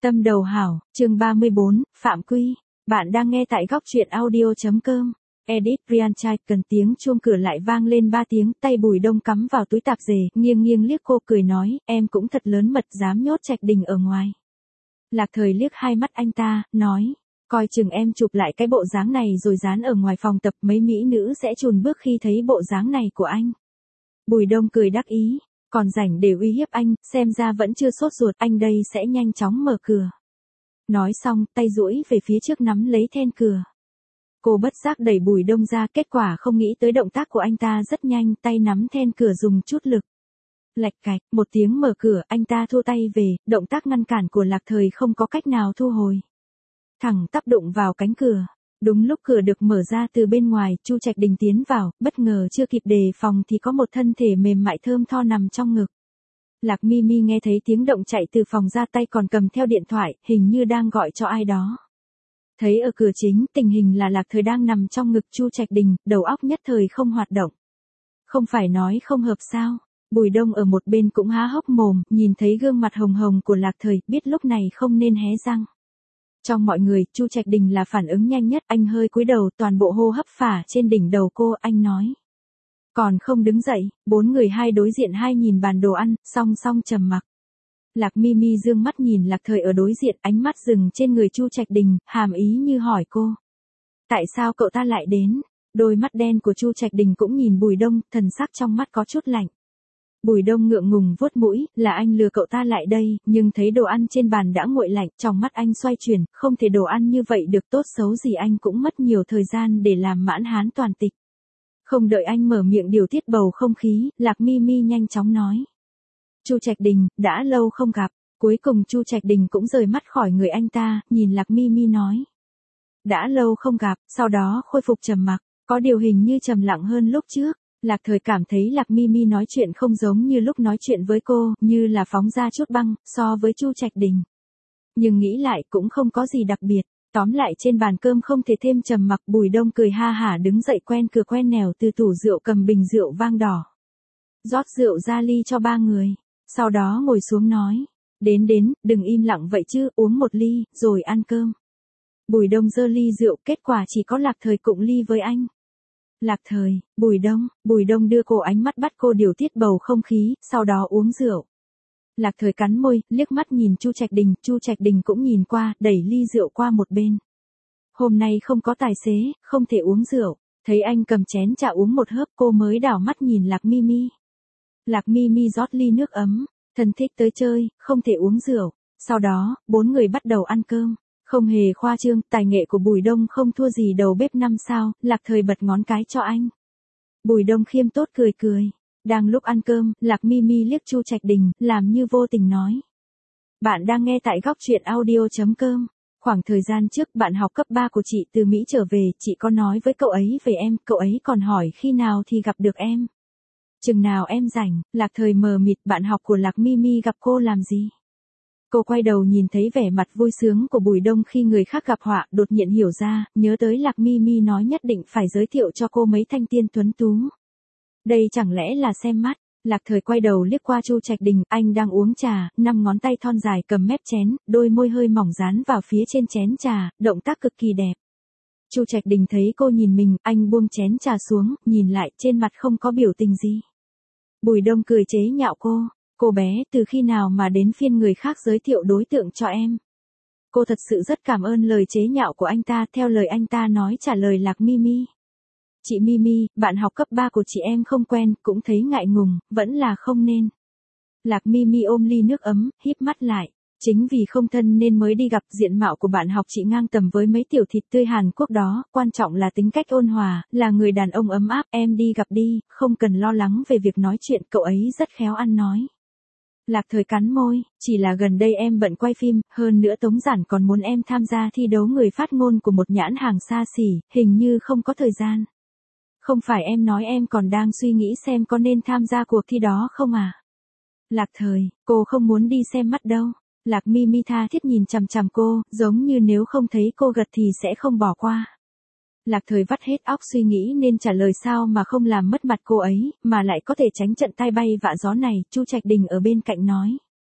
Tâm đầu hảo, chương 34, Phạm Quy. Bạn đang nghe tại góc truyện audio.com. Edit Brian Trai, cần tiếng chuông cửa lại vang lên 3 tiếng, tay Bùi Đông cắm vào túi tạp dề, nghiêng nghiêng liếc cô cười nói, em cũng thật lớn mật dám nhốt Trạch Đình ở ngoài. Lạc Thời liếc hai mắt anh ta, nói, coi chừng em chụp lại cái bộ dáng này rồi dán ở ngoài phòng tập, mấy mỹ nữ sẽ chùn bước khi thấy bộ dáng này của anh. Bùi Đông cười đắc ý. Còn rảnh để uy hiếp anh, xem ra vẫn chưa sốt ruột, anh đây sẽ nhanh chóng mở cửa. Nói xong, tay duỗi về phía trước nắm lấy then cửa. Cô bất giác đẩy Bùi Đông ra, kết quả không nghĩ tới động tác của anh ta rất nhanh, tay nắm then cửa dùng chút lực. Lạch cạch, một tiếng mở cửa, anh ta thua tay về, động tác ngăn cản của Lạc Thời không có cách nào thu hồi. Thẳng tắp đụng vào cánh cửa. Đúng lúc cửa được mở ra từ bên ngoài, Chu Trạch Đình tiến vào, bất ngờ chưa kịp đề phòng thì có một thân thể mềm mại thơm tho nằm trong ngực. Lạc Mi Mi nghe thấy tiếng động chạy từ phòng ra, tay còn cầm theo điện thoại, hình như đang gọi cho ai đó. Thấy ở cửa chính, tình hình là Lạc Thời đang nằm trong ngực Chu Trạch Đình, đầu óc nhất thời không hoạt động. Không phải nói không hợp sao? Bùi Đông ở một bên cũng há hốc mồm, nhìn thấy gương mặt hồng hồng của Lạc Thời, biết lúc này không nên hé răng. Trong mọi người, Chu Trạch Đình là phản ứng nhanh nhất, anh hơi cúi đầu, toàn bộ hô hấp phả trên đỉnh đầu cô, anh nói. Còn không đứng dậy, bốn người hai đối diện, hai nhìn bàn đồ ăn, song song trầm mặc. Lạc Mi Mi dương mắt nhìn Lạc Thời ở đối diện, ánh mắt dừng trên người Chu Trạch Đình, hàm ý như hỏi cô. Tại sao cậu ta lại đến? Đôi mắt đen của Chu Trạch Đình cũng nhìn Bùi Đông, thần sắc trong mắt có chút lạnh. Bùi Đông ngượng ngùng vuốt mũi, là anh lừa cậu ta lại đây, nhưng thấy đồ ăn trên bàn đã nguội lạnh, trong mắt anh xoay chuyển, không thể đồ ăn như vậy được, tốt xấu gì anh cũng mất nhiều thời gian để làm mãn hán toàn tịch. Không đợi anh mở miệng điều tiết bầu không khí, Lạc Mi Mi nhanh chóng nói. Chu Trạch Đình, đã lâu không gặp, cuối cùng Chu Trạch Đình cũng rời mắt khỏi người anh ta, nhìn Lạc Mi Mi nói. Đã lâu không gặp, sau đó khôi phục trầm mặc, có điều hình như trầm lặng hơn lúc trước. Lạc Thời cảm thấy Lạc Mi Mi nói chuyện không giống như lúc nói chuyện với cô, như là phóng ra chút băng, so với Chu Trạch Đình. Nhưng nghĩ lại cũng không có gì đặc biệt, tóm lại trên bàn cơm không thể thêm trầm mặc. Bùi Đông cười ha hả đứng dậy quen cửa quen nẻo từ tủ rượu cầm bình rượu vang đỏ. Rót rượu ra ly cho ba người, sau đó ngồi xuống nói, đến, đừng im lặng vậy chứ, uống một ly, rồi ăn cơm. Bùi Đông giơ ly rượu, kết quả chỉ có Lạc Thời cụng ly với anh. Lạc Thời, Bùi Đông đưa cô ánh mắt bắt cô điều tiết bầu không khí, sau đó uống rượu. Lạc Thời cắn môi, liếc mắt nhìn Chu Trạch Đình cũng nhìn qua, đẩy ly rượu qua một bên. Hôm nay không có tài xế, không thể uống rượu, thấy anh cầm chén trà uống một hớp, cô mới đảo mắt nhìn Lạc Mi Mi. Lạc Mi Mi rót ly nước ấm, thân thích tới chơi, không thể uống rượu. Sau đó, bốn người bắt đầu ăn cơm. Không hề khoa trương, tài nghệ của Bùi Đông không thua gì đầu bếp 5 sao, Lạc Thời bật ngón cái cho anh. Bùi Đông khiêm tốt cười. Đang lúc ăn cơm, Lạc Mi Mi liếc Chu Trạch Đình, làm như vô tình nói. Bạn đang nghe tại góc truyện audio.com. Khoảng thời gian trước bạn học cấp 3 của chị từ Mỹ trở về, chị có nói với cậu ấy về em, cậu ấy còn hỏi khi nào thì gặp được em. Chừng nào em rảnh, Lạc Thời mờ mịt, bạn học của Lạc Mi Mi gặp cô làm gì? Cô quay đầu nhìn thấy vẻ mặt vui sướng của Bùi Đông khi người khác gặp họa, đột nhiên hiểu ra, nhớ tới Lạc Mi Mi nói nhất định phải giới thiệu cho cô mấy thanh tiên tuấn tú. Đây chẳng lẽ là xem mắt? Lạc Thời quay đầu liếc qua Chu Trạch Đình, anh đang uống trà, 5 ngón tay thon dài cầm mép chén, đôi môi hơi mỏng dán vào phía trên chén trà, động tác cực kỳ đẹp. Chu Trạch Đình thấy cô nhìn mình, anh buông chén trà xuống, nhìn lại, trên mặt không có biểu tình gì. Bùi Đông cười chế nhạo cô bé, từ khi nào mà đến phiên người khác giới thiệu đối tượng cho em? Cô thật sự rất cảm ơn lời chế nhạo của anh ta, theo lời anh ta nói trả lời Lạc Mi Mi. Chị Mi Mi, bạn học cấp 3 của chị em không quen, cũng thấy ngại ngùng, vẫn là không nên. Lạc Mi Mi ôm ly nước ấm, híp mắt lại. Chính vì không thân nên mới đi gặp, diện mạo của bạn học chị ngang tầm với mấy tiểu thịt tươi Hàn Quốc đó, quan trọng là tính cách ôn hòa, là người đàn ông ấm áp, em đi gặp đi, không cần lo lắng về việc nói chuyện, cậu ấy rất khéo ăn nói. Lạc Thời cắn môi, chỉ là gần đây em bận quay phim, hơn nữa Tống Giản còn muốn em tham gia thi đấu người phát ngôn của một nhãn hàng xa xỉ, hình như không có thời gian. Không phải em nói em còn đang suy nghĩ xem có nên tham gia cuộc thi đó không à? Lạc Thời, cô không muốn đi xem mắt đâu. Lạc Mi Mi tha thiết nhìn chằm chằm cô, giống như nếu không thấy cô gật thì sẽ không bỏ qua. Lạc Thời vắt hết óc suy nghĩ nên trả lời sao mà không làm mất mặt cô ấy, mà lại có thể tránh trận tai bay vạ gió này. Chu Trạch Đình ở bên cạnh nói.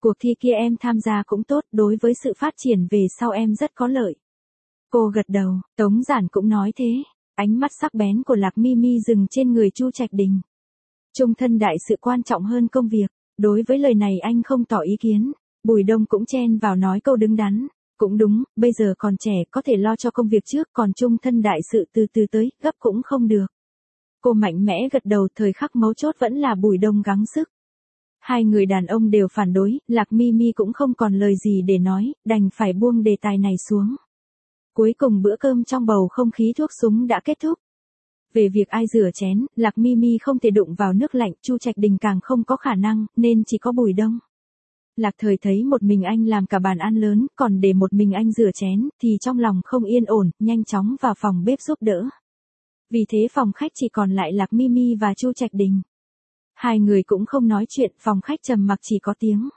Cuộc thi kia em tham gia cũng tốt, đối với sự phát triển về sau em rất có lợi. Cô gật đầu, Tống Giản cũng nói thế. Ánh mắt sắc bén của Lạc Mi Mi dừng trên người Chu Trạch Đình. Chung thân đại sự quan trọng hơn công việc. Đối với lời này anh không tỏ ý kiến. Bùi Đông cũng chen vào nói câu đứng đắn. Cũng đúng, bây giờ còn trẻ có thể lo cho công việc trước, còn chung thân đại sự từ từ tới, gấp cũng không được. Cô mạnh mẽ gật đầu, thời khắc mấu chốt vẫn là Bùi Đông gắng sức. Hai người đàn ông đều phản đối, Lạc Mi Mi cũng không còn lời gì để nói, đành phải buông đề tài này xuống. Cuối cùng bữa cơm trong bầu không khí thuốc súng đã kết thúc. Về việc ai rửa chén, Lạc Mi Mi không thể đụng vào nước lạnh, Chu Trạch Đình càng không có khả năng, nên chỉ có Bùi Đông. Lạc Thời thấy một mình anh làm cả bàn ăn lớn, còn để một mình anh rửa chén, thì trong lòng không yên ổn, nhanh chóng vào phòng bếp giúp đỡ. Vì thế phòng khách chỉ còn lại Lạc Mi Mi và Chu Trạch Đình. Hai người cũng không nói chuyện, phòng khách trầm mặc chỉ có tiếng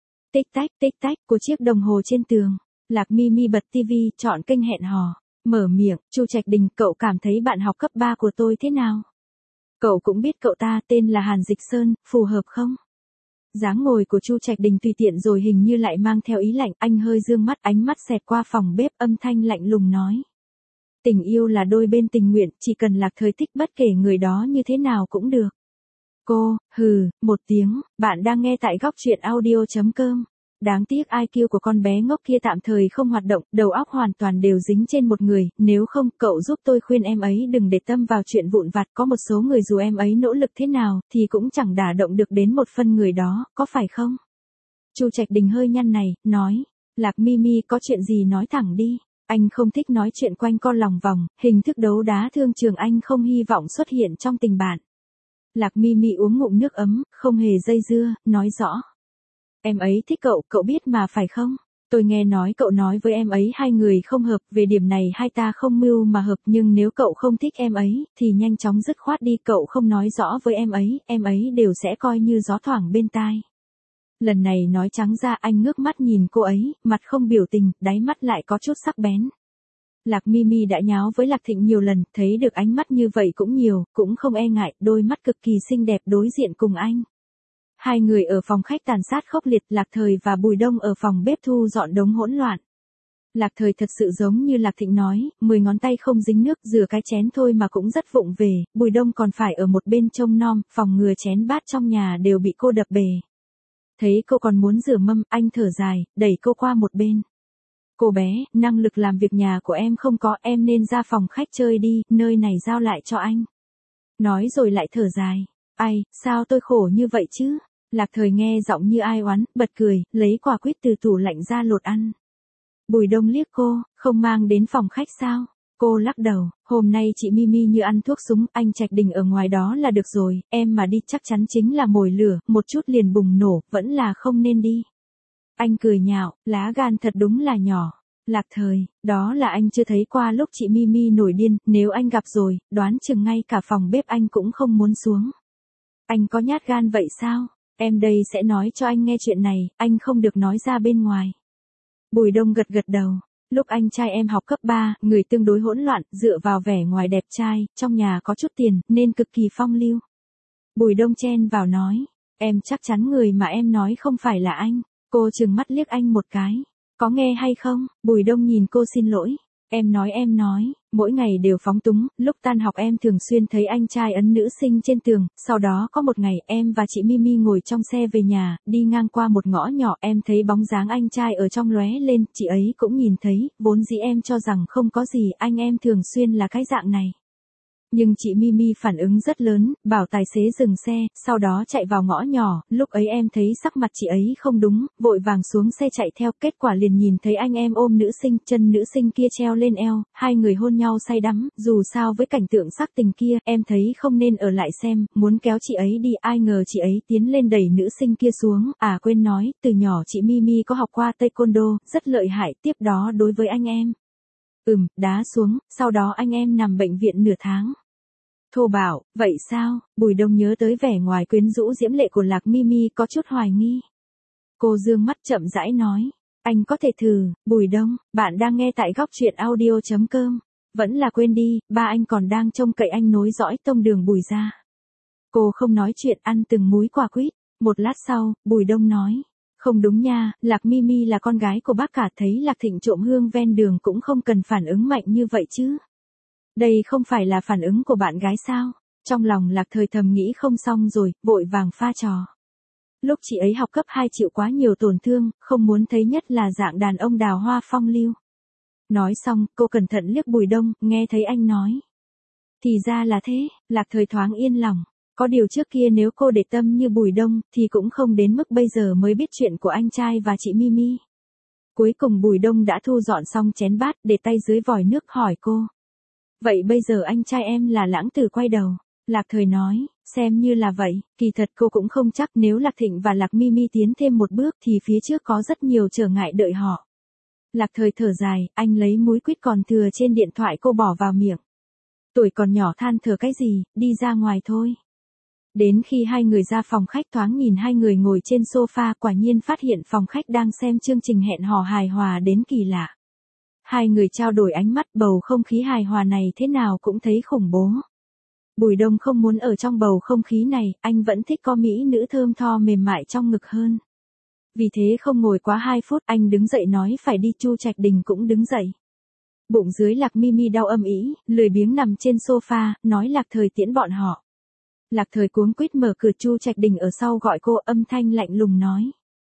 tích tách của chiếc đồng hồ trên tường. Lạc Mi Mi bật tivi, chọn kênh hẹn hò, mở miệng, Chu Trạch Đình, cậu cảm thấy bạn học cấp 3 của tôi thế nào? Cậu cũng biết cậu ta tên là Hàn Dịch Sơn, phù hợp không? Dáng ngồi của Chu Trạch Đình tùy tiện rồi hình như lại mang theo ý lạnh, anh hơi dương mắt, ánh mắt xẹt qua phòng bếp, âm thanh lạnh lùng nói. Tình yêu là đôi bên tình nguyện, chỉ cần Lạc Thời thích bất kể người đó như thế nào cũng được. Cô, một tiếng, bạn đang nghe tại góc truyện audio.com. Đáng tiếc IQ của con bé ngốc kia tạm thời không hoạt động, đầu óc hoàn toàn đều dính trên một người, nếu không, cậu giúp tôi khuyên em ấy đừng để tâm vào chuyện vụn vặt, có một số người dù em ấy nỗ lực thế nào, thì cũng chẳng đả động được đến một phân người đó, có phải không? Chu Trạch Đình hơi nhăn này, nói, Lạc Mi Mi có chuyện gì nói thẳng đi, anh không thích nói chuyện quanh co lòng vòng, hình thức đấu đá thương trường anh không hy vọng xuất hiện trong tình bạn. Lạc Mi Mi uống ngụm nước ấm, không hề dây dưa, nói rõ. Em ấy thích cậu, cậu biết mà phải không? Tôi nghe nói cậu nói với em ấy hai người không hợp, về điểm này hai ta không mưu mà hợp, nhưng nếu cậu không thích em ấy, thì nhanh chóng dứt khoát đi, cậu không nói rõ với em ấy đều sẽ coi như gió thoảng bên tai. Lần này nói trắng ra, anh ngước mắt nhìn cô ấy, mặt không biểu tình, đáy mắt lại có chút sắc bén. Lạc Mi Mi đã nháo với Lạc Thịnh nhiều lần, thấy được ánh mắt như vậy cũng nhiều, cũng không e ngại, đôi mắt cực kỳ xinh đẹp đối diện cùng anh. Hai người ở phòng khách tàn sát khốc liệt, Lạc Thời và Bùi Đông ở phòng bếp thu dọn đống hỗn loạn. Lạc Thời thật sự giống như Lạc Thịnh nói, 10 ngón tay không dính nước, rửa cái chén thôi mà cũng rất vụng về, Bùi Đông còn phải ở một bên trông nom, phòng ngừa chén bát trong nhà đều bị cô đập bể. Thấy cô còn muốn rửa mâm, anh thở dài, đẩy cô qua một bên. Cô bé, năng lực làm việc nhà của em không có, em nên ra phòng khách chơi đi, nơi này giao lại cho anh. Nói rồi lại thở dài, ai, sao tôi khổ như vậy chứ? Lạc Thời nghe giọng như ai oán, bật cười, lấy quả quýt từ tủ lạnh ra lột ăn. Bùi Đông liếc cô, không mang đến phòng khách sao? Cô lắc đầu, hôm nay chị Mimi như ăn thuốc súng, anh Trạch Đình ở ngoài đó là được rồi, em mà đi chắc chắn chính là mồi lửa, một chút liền bùng nổ, vẫn là không nên đi. Anh cười nhạo, lá gan thật đúng là nhỏ. Lạc Thời, đó là anh chưa thấy qua lúc chị Mimi nổi điên, nếu anh gặp rồi, đoán chừng ngay cả phòng bếp anh cũng không muốn xuống. Anh có nhát gan vậy sao? Em đây sẽ nói cho anh nghe chuyện này, anh không được nói ra bên ngoài. Bùi Đông gật gật đầu. Lúc anh trai em học cấp 3, người tương đối hỗn loạn, dựa vào vẻ ngoài đẹp trai, trong nhà có chút tiền, nên cực kỳ phong lưu. Bùi Đông chen vào nói, em chắc chắn người mà em nói không phải là anh. Cô trừng mắt liếc anh một cái. Có nghe hay không? Bùi Đông nhìn cô xin lỗi. Em nói, mỗi ngày đều phóng túng, lúc tan học em thường xuyên thấy anh trai ấn nữ sinh trên tường, sau đó có một ngày em và chị Mimi ngồi trong xe về nhà, đi ngang qua một ngõ nhỏ em thấy bóng dáng anh trai ở trong lóe lên, chị ấy cũng nhìn thấy, vốn dĩ em cho rằng không có gì, anh em thường xuyên là cái dạng này. Nhưng chị Mimi phản ứng rất lớn, bảo tài xế dừng xe, sau đó chạy vào ngõ nhỏ, lúc ấy em thấy sắc mặt chị ấy không đúng, vội vàng xuống xe chạy theo, kết quả liền nhìn thấy anh em ôm nữ sinh, chân nữ sinh kia treo lên eo, hai người hôn nhau say đắm, dù sao với cảnh tượng sắc tình kia, em thấy không nên ở lại xem, muốn kéo chị ấy đi, ai ngờ chị ấy tiến lên đẩy nữ sinh kia xuống, quên nói, từ nhỏ chị Mimi có học qua taekwondo, rất lợi hại, tiếp đó đối với anh em. Đá xuống, sau đó anh em nằm bệnh viện nửa tháng. Thô bạo, vậy sao? Bùi Đông nhớ tới vẻ ngoài quyến rũ diễm lệ của Lạc Mimi có chút hoài nghi. Cô dương mắt chậm rãi nói, anh có thể thử, Bùi Đông, bạn đang nghe tại góc truyện audio.com. Vẫn là quên đi, ba anh còn đang trông cậy anh nối dõi tông đường Bùi gia. Cô không nói chuyện, ăn từng múi quả quýt. Một lát sau, Bùi Đông nói, Không đúng nha, Lạc Mimi là con gái của bác cả, thấy Lạc Thịnh trộm hương ven đường cũng không cần phản ứng mạnh như vậy chứ. Đây không phải là phản ứng của bạn gái sao? Trong lòng Lạc Thời thầm nghĩ không xong rồi, vội vàng pha trò. Lúc chị ấy học cấp 2 chịu quá nhiều tổn thương, không muốn thấy nhất là dạng đàn ông đào hoa phong lưu. Nói xong, cô cẩn thận liếc Bùi Đông, nghe thấy anh nói. Thì ra là thế, Lạc Thời thoáng yên lòng. Có điều trước kia nếu cô để tâm như Bùi Đông, thì cũng không đến mức bây giờ mới biết chuyện của anh trai và chị Mimi. Cuối cùng Bùi Đông đã thu dọn xong chén bát, để tay dưới vòi nước hỏi cô. Vậy bây giờ anh trai em là Lãng Tử quay đầu. Lạc Thời nói, xem như là vậy, kỳ thật cô cũng không chắc, nếu Lạc Thịnh và Lạc Mimi tiến thêm một bước thì phía trước có rất nhiều trở ngại đợi họ. Lạc Thời thở dài, anh lấy múi quýt còn thừa trên điện thoại cô bỏ vào miệng. Tuổi còn nhỏ than thở cái gì, đi ra ngoài thôi. Đến khi hai người ra phòng khách thoáng nhìn hai người ngồi trên sofa, quả nhiên phát hiện phòng khách đang xem chương trình hẹn hò hài hòa đến kỳ lạ. Hai người trao đổi ánh mắt, bầu không khí hài hòa này thế nào cũng thấy khủng bố. Bùi Đông không muốn ở trong bầu không khí này, anh vẫn thích có mỹ nữ thơm tho mềm mại trong ngực hơn. Vì thế không ngồi quá 2 phút, anh đứng dậy nói phải đi. Chu Trạch Đình cũng đứng dậy. Bụng dưới Lạc Mimi đau âm ỉ, lười biếng nằm trên sofa, nói Lạc Thời tiễn bọn họ. Lạc Thời cuống quýt mở cửa. Chu Trạch Đình ở sau gọi cô, âm thanh lạnh lùng nói.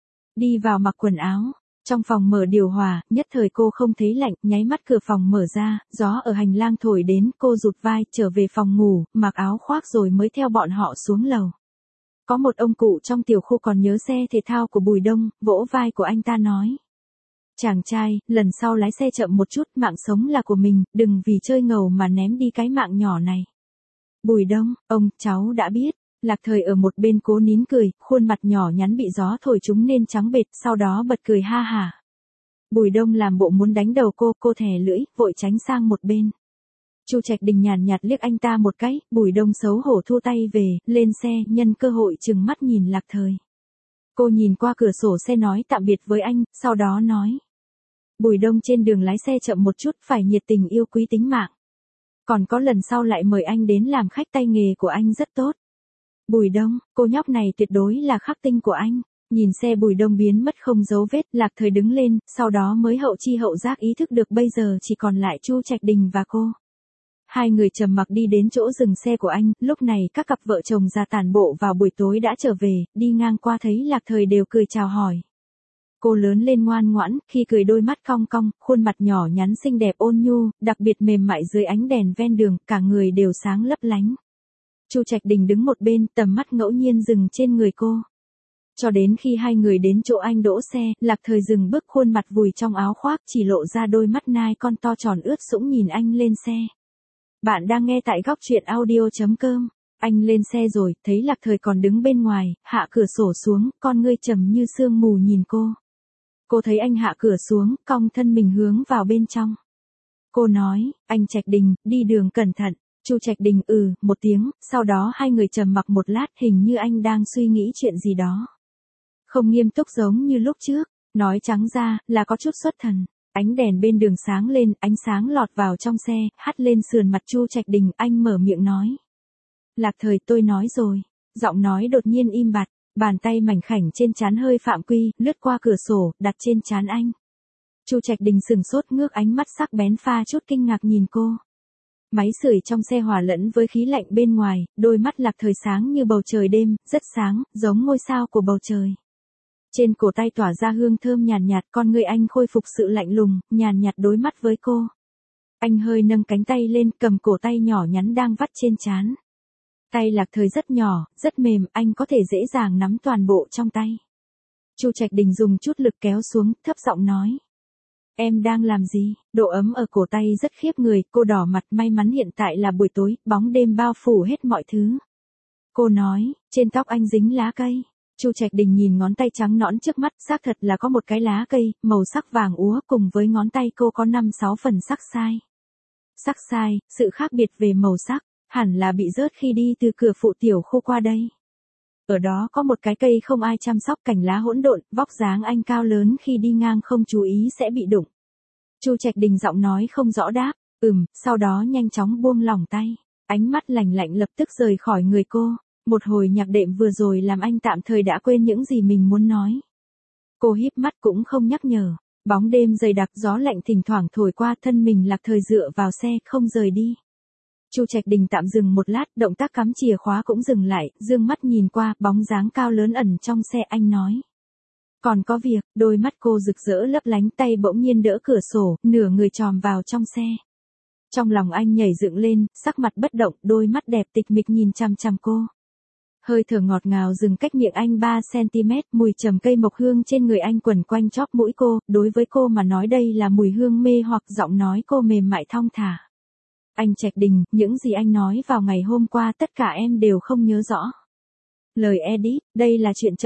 Đi vào mặc quần áo. Trong phòng mở điều hòa, nhất thời cô không thấy lạnh, nháy mắt cửa phòng mở ra, gió ở hành lang thổi đến, cô rụt vai, trở về phòng ngủ, mặc áo khoác rồi mới theo bọn họ xuống lầu. Có một ông cụ trong tiểu khu còn nhớ xe thể thao của Bùi Đông, vỗ vai của anh ta nói. Chàng trai, lần sau lái xe chậm một chút, mạng sống là của mình, đừng vì chơi ngầu mà ném đi cái mạng nhỏ này. Bùi Đông, ông, cháu đã biết. Lạc Thời ở một bên cố nín cười, khuôn mặt nhỏ nhắn bị gió thổi trúng nên trắng bệch, sau đó bật cười ha hả. Bùi Đông làm bộ muốn đánh đầu cô thè lưỡi, vội tránh sang một bên. Chu Trạch Đình nhàn nhạt liếc anh ta một cái, Bùi Đông xấu hổ thu tay về, lên xe, nhân cơ hội trừng mắt nhìn Lạc Thời. Cô nhìn qua cửa sổ xe nói tạm biệt với anh, sau đó nói. Bùi Đông trên đường lái xe chậm một chút, phải nhiệt tình yêu quý tính mạng. Còn có lần sau lại mời anh đến làm khách, tay nghề của anh rất tốt. Bùi Đông, cô nhóc này tuyệt đối là khắc tinh của anh. Nhìn xe Bùi Đông biến mất không dấu vết, Lạc Thời đứng lên, sau đó mới hậu chi hậu giác ý thức được bây giờ chỉ còn lại Chu Trạch Đình và cô. Hai người trầm mặc đi đến chỗ dừng xe của anh, lúc này các cặp vợ chồng già tản bộ vào buổi tối đã trở về, đi ngang qua thấy Lạc Thời đều cười chào hỏi. Cô lớn lên ngoan ngoãn, khi cười đôi mắt cong cong, khuôn mặt nhỏ nhắn xinh đẹp ôn nhu, đặc biệt mềm mại dưới ánh đèn ven đường, cả người đều sáng lấp lánh. Chu Trạch Đình đứng một bên, tầm mắt ngẫu nhiên dừng trên người cô. Cho đến khi hai người đến chỗ anh đỗ xe, Lạc Thời dừng bước, khuôn mặt vùi trong áo khoác, chỉ lộ ra đôi mắt nai con to tròn ướt sũng nhìn anh lên xe. Bạn đang nghe tại góc truyện audio.com. Anh lên xe rồi, thấy Lạc Thời còn đứng bên ngoài, hạ cửa sổ xuống, con ngươi trầm như sương mù nhìn cô. Cô thấy anh hạ cửa xuống, cong thân mình hướng vào bên trong. Cô nói, anh Trạch Đình, đi đường cẩn thận. Chu Trạch Đình một tiếng, sau đó hai người trầm mặc một lát, hình như anh đang suy nghĩ chuyện gì đó. Không nghiêm túc giống như lúc trước, nói trắng ra, là có chút xuất thần. Ánh đèn bên đường sáng lên, ánh sáng lọt vào trong xe, hắt lên sườn mặt Chu Trạch Đình, anh mở miệng nói. Lạc Thời, tôi nói rồi. Giọng nói đột nhiên im bặt, bàn tay mảnh khảnh trên trán hơi phạm quy, lướt qua cửa sổ, đặt trên trán anh. Chu Trạch Đình sừng sốt, ngước ánh mắt sắc bén pha chút kinh ngạc nhìn cô. Máy sưởi trong xe hòa lẫn với khí lạnh bên ngoài, đôi mắt Lạc Thời sáng như bầu trời đêm, rất sáng, giống ngôi sao của bầu trời. Trên cổ tay tỏa ra hương thơm nhàn nhạt, con người anh khôi phục sự lạnh lùng, nhàn nhạt đối mắt với cô. Anh hơi nâng cánh tay lên, cầm cổ tay nhỏ nhắn đang vắt trên trán. Tay Lạc Thời rất nhỏ, rất mềm, anh có thể dễ dàng nắm toàn bộ trong tay. Chu Trạch Đình dùng chút lực kéo xuống, thấp giọng nói. Em đang làm gì? Độ ấm ở cổ tay rất khiếp người, cô đỏ mặt, may mắn hiện tại là buổi tối, bóng đêm bao phủ hết mọi thứ. Cô nói, trên tóc anh dính lá cây. Chu Trạch Đình nhìn ngón tay trắng nõn trước mắt, xác thật là có một cái lá cây, màu sắc vàng úa, cùng với ngón tay cô có 5-6 phần sắc sai. Sắc sai, sự khác biệt về màu sắc, hẳn là bị rớt khi đi từ cửa phụ tiểu khu qua đây. Ở đó có một cái cây không ai chăm sóc, cành lá hỗn độn, vóc dáng anh cao lớn, khi đi ngang không chú ý sẽ bị đụng. Chu Trạch Đình giọng nói không rõ đáp, sau đó nhanh chóng buông lỏng tay. Ánh mắt lạnh lạnh lập tức rời khỏi người cô. Một hồi nhạc đệm vừa rồi làm anh tạm thời đã quên những gì mình muốn nói. Cô híp mắt cũng không nhắc nhở. Bóng đêm dày đặc, gió lạnh thỉnh thoảng thổi qua, thân mình Lạc Thời dựa vào xe, không rời đi. Chu Trạch Đình tạm dừng một lát, động tác cắm chìa khóa cũng dừng lại, dương mắt nhìn qua, bóng dáng cao lớn ẩn trong xe, anh nói. Còn có việc, đôi mắt cô rực rỡ lấp lánh, tay bỗng nhiên đỡ cửa sổ, nửa người chòm vào trong xe. Trong lòng anh nhảy dựng lên, sắc mặt bất động, đôi mắt đẹp tịch mịch nhìn chằm chằm cô. Hơi thở ngọt ngào dừng cách miệng anh 3 cm, mùi trầm cây mộc hương trên người anh quẩn quanh chóp mũi cô, đối với cô mà nói đây là mùi hương mê hoặc, giọng nói cô mềm mại thong thả. Anh Trạch Đình, những gì anh nói vào ngày hôm qua tất cả em đều không nhớ rõ. Lời edit, đây là chuyện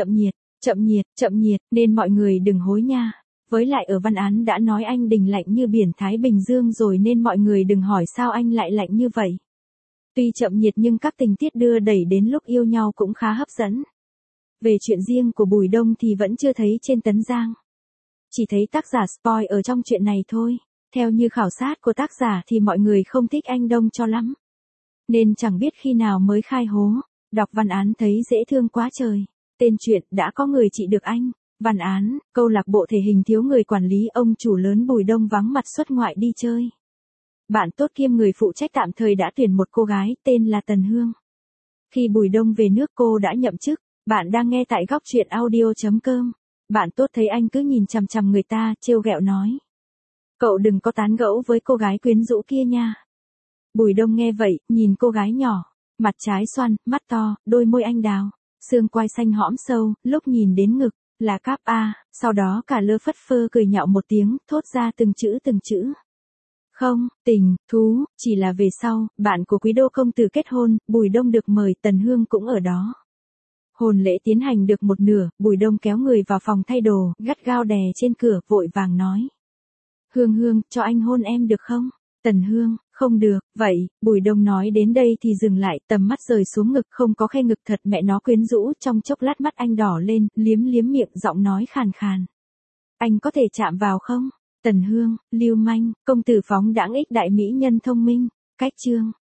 chậm nhiệt, nên mọi người đừng hối nha. Với lại ở văn án đã nói anh Đình lạnh như biển Thái Bình Dương rồi nên mọi người đừng hỏi sao anh lại lạnh như vậy. Tuy chậm nhiệt nhưng các tình tiết đưa đẩy đến lúc yêu nhau cũng khá hấp dẫn. Về chuyện riêng của Bùi Đông thì vẫn chưa thấy trên Tấn Giang. Chỉ thấy tác giả spoil ở trong chuyện này thôi. Theo như khảo sát của tác giả thì mọi người không thích anh Đông cho lắm. Nên chẳng biết khi nào mới khai hố. Đọc văn án thấy dễ thương quá trời. Tên chuyện đã có người trị được anh. Văn án, câu lạc bộ thể hình thiếu người quản lý, ông chủ lớn Bùi Đông vắng mặt xuất ngoại đi chơi. Bạn tốt kiêm người phụ trách tạm thời đã tuyển một cô gái tên là Tần Hương. Khi Bùi Đông về nước cô đã nhậm chức. Bạn đang nghe tại góc truyện audio.com. Bạn tốt thấy anh cứ nhìn chằm chằm người ta, trêu ghẹo nói. Cậu đừng có tán gẫu với cô gái quyến rũ kia nha. Bùi Đông nghe vậy, nhìn cô gái nhỏ. Mặt trái xoăn, mắt to, đôi môi anh đào. Xương quai xanh hõm sâu, lúc nhìn đến ngực, là cáp A, sau đó cả lơ phất phơ cười nhạo một tiếng, thốt ra từng chữ. Không, tình, thú, chỉ là về sau, bạn của Quý Đô công tử kết hôn, Bùi Đông được mời, Tần Hương cũng ở đó. Hôn lễ tiến hành được một nửa, Bùi Đông kéo người vào phòng thay đồ, gắt gao đè trên cửa, vội vàng nói. Hương, cho anh hôn em được không? Tần Hương, không được, vậy, Bùi Đông nói đến đây thì dừng lại, tầm mắt rời xuống ngực, không có khe ngực thật, mẹ nó quyến rũ, trong chốc lát mắt anh đỏ lên, liếm miệng, giọng nói khàn khàn. Anh có thể chạm vào không? Tần Hương, lưu manh, công tử phóng đãng ích đại mỹ nhân thông minh, cách chương.